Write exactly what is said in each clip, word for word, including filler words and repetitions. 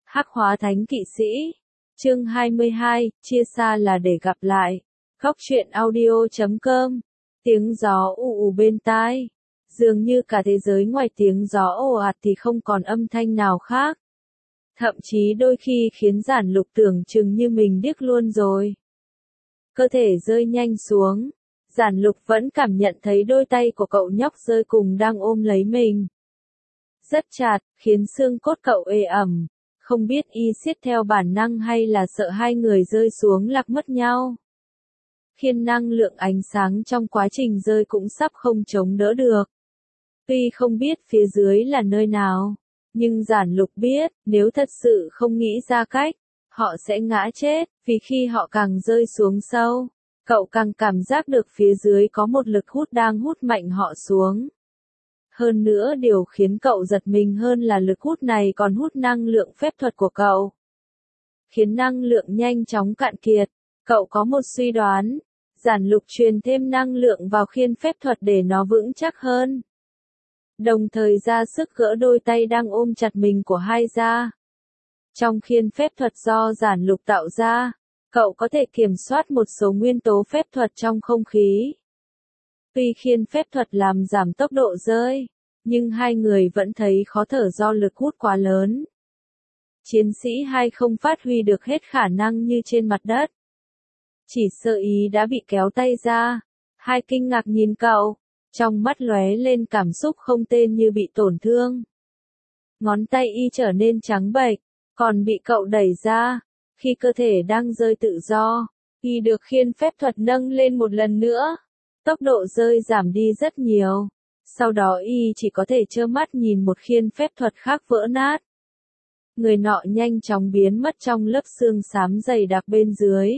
Hắc hóa thánh kỵ sĩ. Chương hai mươi hai, chia xa là để gặp lại. Góc truyện audio chấm com. Tiếng gió ù ù bên tai. Dường như cả thế giới ngoài tiếng gió ồ ạt thì không còn âm thanh nào khác. Thậm chí đôi khi khiến Giản Lục tưởng chừng như mình điếc luôn rồi. Cơ thể rơi nhanh xuống. Giản Lục vẫn cảm nhận thấy đôi tay của cậu nhóc rơi cùng đang ôm lấy mình. Rất chặt, khiến xương cốt cậu ê ẩm. Không biết y siết theo bản năng hay là sợ hai người rơi xuống lạc mất nhau. Khiên năng lượng ánh sáng trong quá trình rơi cũng sắp không chống đỡ được. Tuy không biết phía dưới là nơi nào, nhưng Giản Lục biết, nếu thật sự không nghĩ ra cách, họ sẽ ngã chết, vì khi họ càng rơi xuống sâu, cậu càng cảm giác được phía dưới có một lực hút đang hút mạnh họ xuống. Hơn nữa điều khiến cậu giật mình hơn là lực hút này còn hút năng lượng phép thuật của cậu. Khiến năng lượng nhanh chóng cạn kiệt, cậu có một suy đoán, Giản Lục truyền thêm năng lượng vào khiên phép thuật để nó vững chắc hơn. Đồng thời ra sức gỡ đôi tay đang ôm chặt mình của hai ra. Trong khiên phép thuật do Giản Lục tạo ra, cậu có thể kiểm soát một số nguyên tố phép thuật trong không khí. Tuy khiên phép thuật làm giảm tốc độ rơi, nhưng hai người vẫn thấy khó thở do lực hút quá lớn. Chiến sĩ hai không phát huy được hết khả năng như trên mặt đất. Chỉ sơ ý đã bị kéo tay ra, hai kinh ngạc nhìn cậu, trong mắt lóe lên cảm xúc không tên như bị tổn thương. Ngón tay y trở nên trắng bệch, còn bị cậu đẩy ra, khi cơ thể đang rơi tự do, y được khiên phép thuật nâng lên một lần nữa. Tốc độ rơi giảm đi rất nhiều, sau đó y chỉ có thể trơ mắt nhìn một khiên phép thuật khác vỡ nát. Người nọ nhanh chóng biến mất trong lớp xương xám dày đặc bên dưới.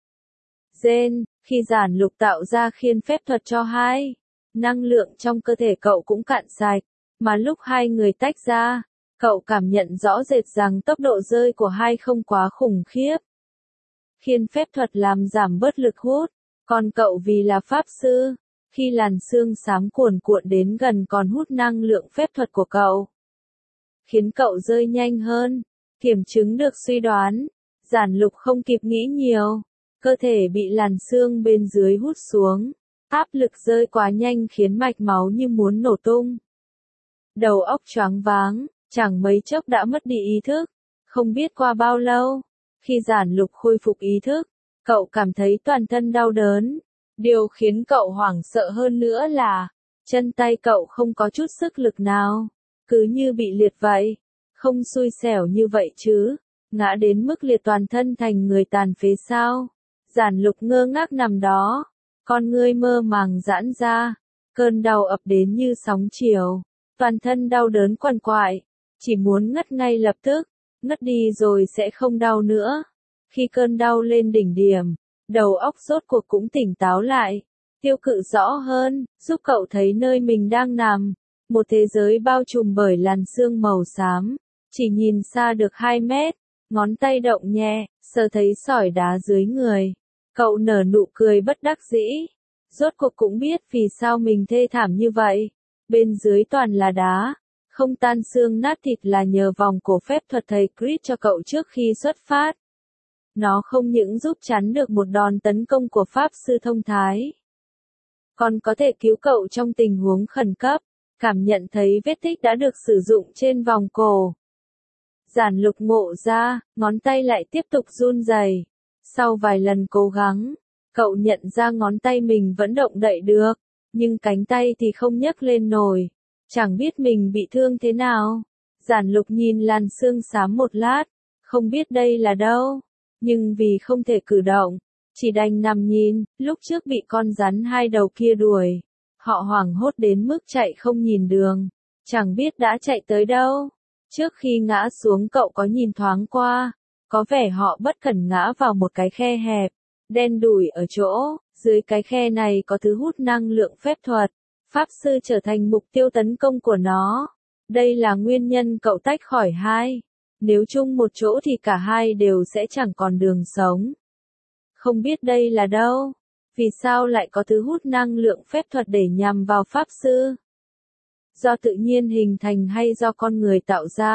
Gen, khi Giản Lục tạo ra khiên phép thuật cho hai, năng lượng trong cơ thể cậu cũng cạn sạch, mà lúc hai người tách ra, cậu cảm nhận rõ rệt rằng tốc độ rơi của hai không quá khủng khiếp. Khiên phép thuật làm giảm bớt lực hút, còn cậu vì là pháp sư, khi làn xương xám cuồn cuộn đến gần còn hút năng lượng phép thuật của cậu, khiến cậu rơi nhanh hơn. Kiểm chứng được suy đoán, Giản Lục không kịp nghĩ nhiều, cơ thể bị làn xương bên dưới hút xuống, áp lực rơi quá nhanh khiến mạch máu như muốn nổ tung. Đầu óc choáng váng, chẳng mấy chốc đã mất đi ý thức, không biết qua bao lâu, khi Giản Lục khôi phục ý thức, cậu cảm thấy toàn thân đau đớn. Điều khiến cậu hoảng sợ hơn nữa là, chân tay cậu không có chút sức lực nào, cứ như bị liệt vậy. Không xui xẻo như vậy chứ, ngã đến mức liệt toàn thân thành người tàn phế sao? Giản Lục ngơ ngác nằm đó, con ngươi mơ màng giãn ra, cơn đau ập đến như sóng chiều, toàn thân đau đớn quằn quại, chỉ muốn ngất ngay lập tức, ngất đi rồi sẽ không đau nữa. Khi cơn đau lên đỉnh điểm, đầu óc rốt cuộc cũng tỉnh táo lại, tiêu cự rõ hơn, giúp cậu thấy nơi mình đang nằm, một thế giới bao trùm bởi làn sương màu xám, chỉ nhìn xa được hai mét, ngón tay động nhẹ, sờ thấy sỏi đá dưới người. Cậu nở nụ cười bất đắc dĩ, rốt cuộc cũng biết vì sao mình thê thảm như vậy, bên dưới toàn là đá, không tan xương nát thịt là nhờ vòng cổ phép thuật thầy Chris cho cậu trước khi xuất phát. Nó không những giúp chắn được một đòn tấn công của pháp sư thông thái, còn có thể cứu cậu trong tình huống khẩn cấp. Cảm nhận thấy vết tích đã được sử dụng trên vòng cổ, Giản Lục ngộ ra, ngón tay lại tiếp tục run rẩy. Sau vài lần cố gắng, cậu nhận ra ngón tay mình vẫn động đậy được, nhưng cánh tay thì không nhấc lên nổi. Chẳng biết mình bị thương thế nào. Giản Lục nhìn làn xương xám một lát, không biết đây là đâu, nhưng vì không thể cử động, chỉ đành nằm nhìn. Lúc trước bị con rắn hai đầu kia đuổi, họ hoảng hốt đến mức chạy không nhìn đường, chẳng biết đã chạy tới đâu. Trước khi ngã xuống cậu có nhìn thoáng qua, có vẻ họ bất cẩn ngã vào một cái khe hẹp, đen đủi ở chỗ, dưới cái khe này có thứ hút năng lượng phép thuật, pháp sư trở thành mục tiêu tấn công của nó. Đây là nguyên nhân cậu tách khỏi hai, nếu chung một chỗ thì cả hai đều sẽ chẳng còn đường sống. Không biết đây là đâu, vì sao lại có thứ hút năng lượng phép thuật để nhằm vào pháp sư? Do tự nhiên hình thành hay do con người tạo ra?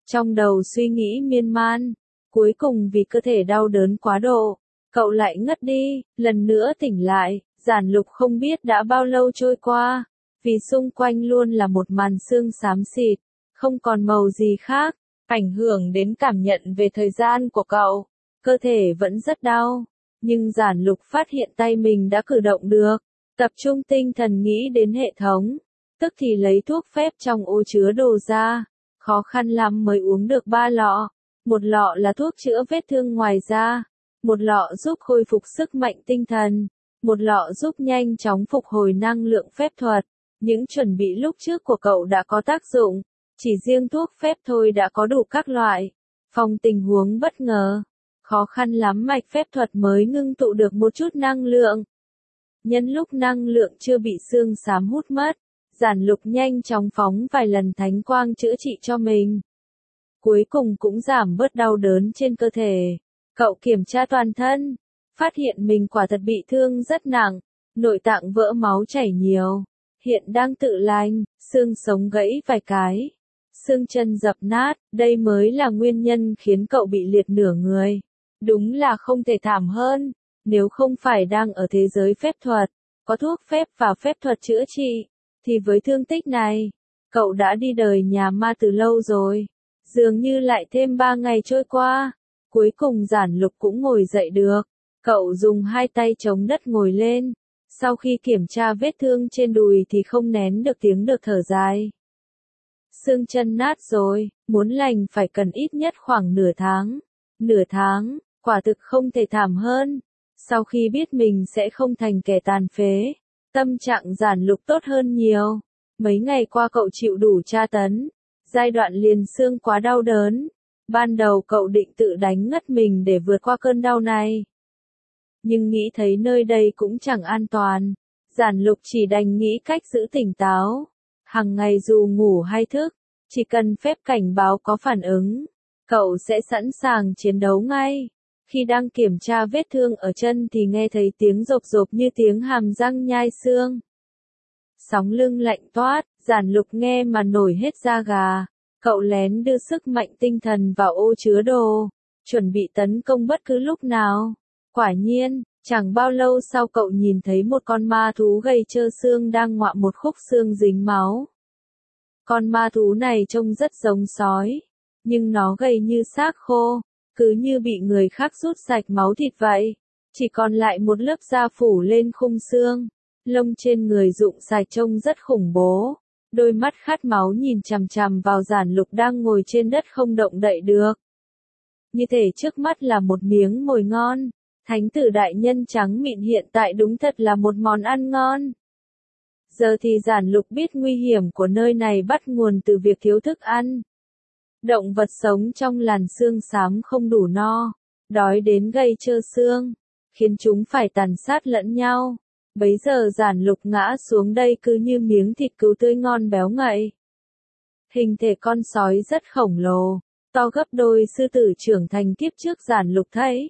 Trong đầu suy nghĩ miên man, cuối cùng vì cơ thể đau đớn quá độ, cậu lại ngất đi, lần nữa tỉnh lại, Giản Lục không biết đã bao lâu trôi qua, vì xung quanh luôn là một màn sương xám xịt, không còn màu gì khác, ảnh hưởng đến cảm nhận về thời gian của cậu, cơ thể vẫn rất đau, nhưng Giản Lục phát hiện tay mình đã cử động được, tập trung tinh thần nghĩ đến hệ thống, tức thì lấy thuốc phép trong ô chứa đồ ra, khó khăn lắm mới uống được ba lọ, một lọ là thuốc chữa vết thương ngoài da, một lọ giúp khôi phục sức mạnh tinh thần, một lọ giúp nhanh chóng phục hồi năng lượng phép thuật. Những chuẩn bị lúc trước của cậu đã có tác dụng, chỉ riêng thuốc phép thôi đã có đủ các loại, phòng tình huống bất ngờ, khó khăn lắm mạch phép thuật mới ngưng tụ được một chút năng lượng. Nhân lúc năng lượng chưa bị xương xám hút mất, Giản Lục nhanh chóng phóng vài lần thánh quang chữa trị cho mình. Cuối cùng cũng giảm bớt đau đớn trên cơ thể. Cậu kiểm tra toàn thân, phát hiện mình quả thật bị thương rất nặng, nội tạng vỡ máu chảy nhiều, hiện đang tự lành, xương sống gãy vài cái, xương chân dập nát, đây mới là nguyên nhân khiến cậu bị liệt nửa người. Đúng là không thể thảm hơn, nếu không phải đang ở thế giới phép thuật, có thuốc phép và phép thuật chữa trị, thì với thương tích này, cậu đã đi đời nhà ma từ lâu rồi. Dường như lại thêm ba ngày trôi qua, cuối cùng Giản Lục cũng ngồi dậy được. Cậu dùng hai tay chống đất ngồi lên, sau khi kiểm tra vết thương trên đùi thì không nén được tiếng được thở dài. Xương chân nát rồi, muốn lành phải cần ít nhất khoảng nửa tháng. Nửa tháng, quả thực không thể thảm hơn. Sau khi biết mình sẽ không thành kẻ tàn phế, tâm trạng Giản Lục tốt hơn nhiều. Mấy ngày qua cậu chịu đủ tra tấn, giai đoạn liền xương quá đau đớn. Ban đầu cậu định tự đánh ngất mình để vượt qua cơn đau này. Nhưng nghĩ thấy nơi đây cũng chẳng an toàn, Giản Lục chỉ đành nghĩ cách giữ tỉnh táo. Hằng ngày dù ngủ hay thức, chỉ cần phép cảnh báo có phản ứng, cậu sẽ sẵn sàng chiến đấu ngay. Khi đang kiểm tra vết thương ở chân thì nghe thấy tiếng rộp rộp như tiếng hàm răng nhai xương. Sóng lưng lạnh toát, Giản Lục nghe mà nổi hết da gà. Cậu lén đưa sức mạnh tinh thần vào ô chứa đồ, chuẩn bị tấn công bất cứ lúc nào. Quả nhiên, chẳng bao lâu sau cậu nhìn thấy một con ma thú gầy trơ xương đang ngoạm một khúc xương dính máu. Con ma thú này trông rất giống sói, nhưng nó gầy như xác khô, cứ như bị người khác rút sạch máu thịt vậy. Chỉ còn lại một lớp da phủ lên khung xương, lông trên người rụng sạch trông rất khủng bố. Đôi mắt khát máu nhìn chằm chằm vào Giản Lục đang ngồi trên đất không động đậy được. Như thể trước mắt là một miếng mồi ngon, thánh tử đại nhân trắng mịn hiện tại đúng thật là một món ăn ngon. Giờ thì Giản Lục biết nguy hiểm của nơi này bắt nguồn từ việc thiếu thức ăn. Động vật sống trong làn xương xám không đủ no, đói đến gầy trơ xương, khiến chúng phải tàn sát lẫn nhau. Bấy giờ Giản Lục ngã xuống đây cứ như miếng thịt cứu tươi ngon béo ngậy. Hình thể con sói rất khổng lồ, to gấp đôi sư tử trưởng thành kiếp trước Giản Lục thấy.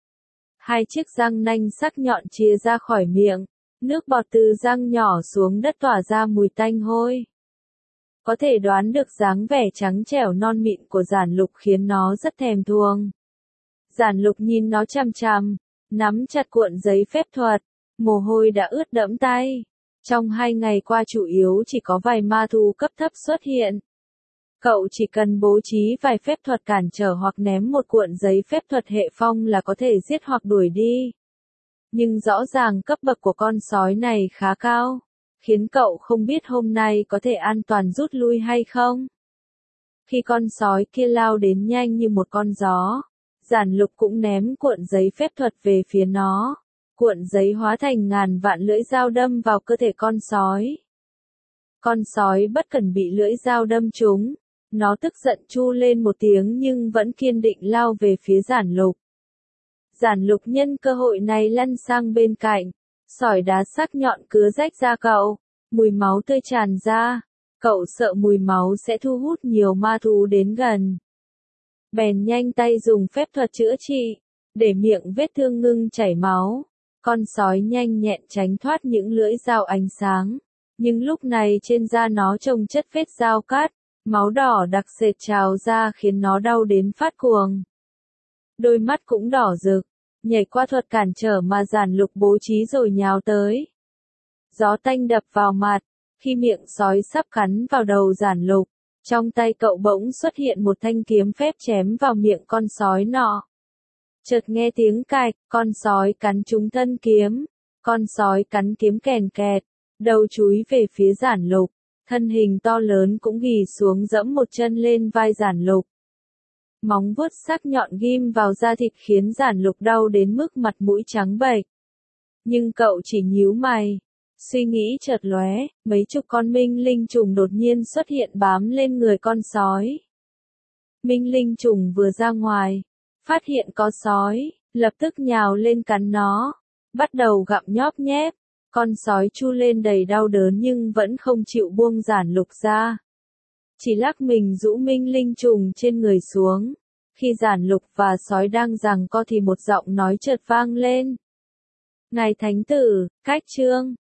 Hai chiếc răng nanh sắc nhọn chìa ra khỏi miệng, nước bọt từ răng nhỏ xuống đất tỏa ra mùi tanh hôi. Có thể đoán được dáng vẻ trắng trẻo non mịn của Giản Lục khiến nó rất thèm thuồng. Giản Lục nhìn nó chằm chằm, nắm chặt cuộn giấy phép thuật. Mồ hôi đã ướt đẫm tay. Trong hai ngày qua chủ yếu chỉ có vài ma thú cấp thấp xuất hiện. Cậu chỉ cần bố trí vài phép thuật cản trở hoặc ném một cuộn giấy phép thuật hệ phong là có thể giết hoặc đuổi đi. Nhưng rõ ràng cấp bậc của con sói này khá cao, khiến cậu không biết hôm nay có thể an toàn rút lui hay không. Khi con sói kia lao đến nhanh như một con gió, Giản Lục cũng ném cuộn giấy phép thuật về phía nó. Cuộn giấy hóa thành ngàn vạn lưỡi dao đâm vào cơ thể con sói. Con sói bất cần bị lưỡi dao đâm trúng, nó tức giận chu lên một tiếng nhưng vẫn kiên định lao về phía Giản Lục. Giản Lục nhân cơ hội này lăn sang bên cạnh, sỏi đá sắc nhọn cứa rách da cậu, mùi máu tươi tràn ra, cậu sợ mùi máu sẽ thu hút nhiều ma thú đến gần. Bèn nhanh tay dùng phép thuật chữa trị, để miệng vết thương ngưng chảy máu. Con sói nhanh nhẹn tránh thoát những lưỡi dao ánh sáng, nhưng lúc này trên da nó trông chất vết dao cắt, Máu đỏ đặc sệt trào ra khiến nó đau đến phát cuồng. Đôi mắt cũng đỏ rực, nhảy qua thuật cản trở mà giản lục bố trí rồi nhào tới. Gió tanh đập vào mặt, khi miệng sói sắp cắn vào đầu giản lục, trong tay cậu bỗng xuất hiện một thanh kiếm phép chém vào miệng con sói nọ. Chợt nghe tiếng cạch, con sói cắn trúng thân kiếm, con sói cắn kiếm kèn kẹt, đầu chúi về phía giản lục, thân hình to lớn cũng ghì xuống dẫm một chân lên vai giản lục. Móng vuốt sắc nhọn ghim vào da thịt khiến giản lục đau đến mức mặt mũi trắng bệch. Nhưng cậu chỉ nhíu mày. Suy nghĩ chợt lóe, mấy chục con minh linh trùng đột nhiên xuất hiện bám lên người con sói. Minh linh trùng vừa ra ngoài, phát hiện có sói, lập tức nhào lên cắn nó, bắt đầu gặm nhóp nhép. Con sói chu lên đầy đau đớn nhưng vẫn không chịu buông giản lục ra. Chỉ lắc mình rũ minh linh trùng trên người xuống. Khi giản lục và sói đang giằng co thì một giọng nói chợt vang lên. Ngài thánh tử, cách chương.